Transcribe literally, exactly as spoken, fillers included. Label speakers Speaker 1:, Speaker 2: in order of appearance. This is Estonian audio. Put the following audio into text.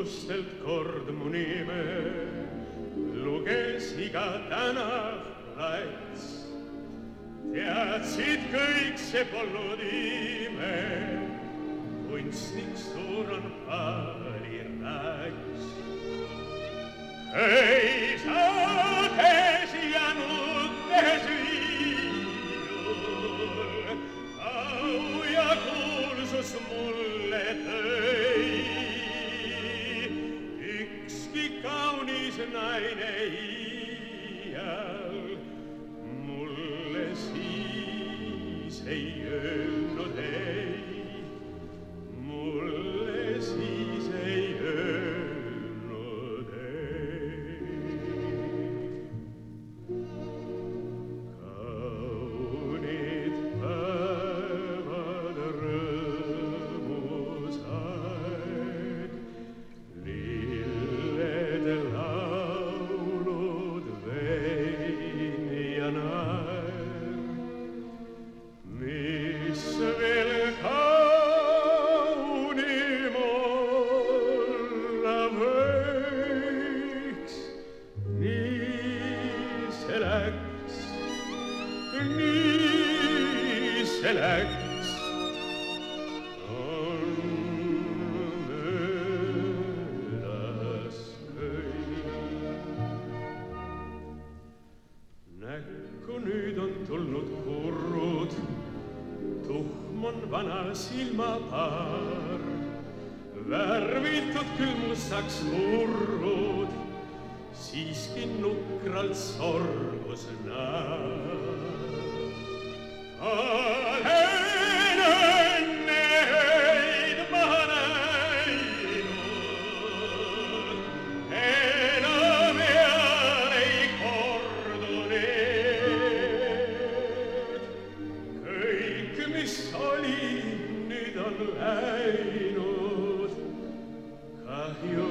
Speaker 1: tunnustelt kord mu nime, luges iga tänav plats. Teadsid kõik, see polnud ime, kunstnik suur on palirats. Heisates ja nuttes viidul, au ja kuulsus mulle tõi. Ükski kaunis naine iial mulle siis ei öelnud ei. Mulle siis ei öelnud ei. Kaunid päevad, rõõmus aeg, lilled laulud, vein ja naer, mis veel kaunim olla võiks. Nii see läks, nii see läks, on möödas kõik. Näkku nüüd on tulnud kurrud, tuhm on vana silmapaar, värvitud küll mustaks murrud, siiski nukralt sorgus naar. Olen õnneid maha näinud, enam eal ei kordu need. Kõik, mis oli, nüüd on läinud, kahju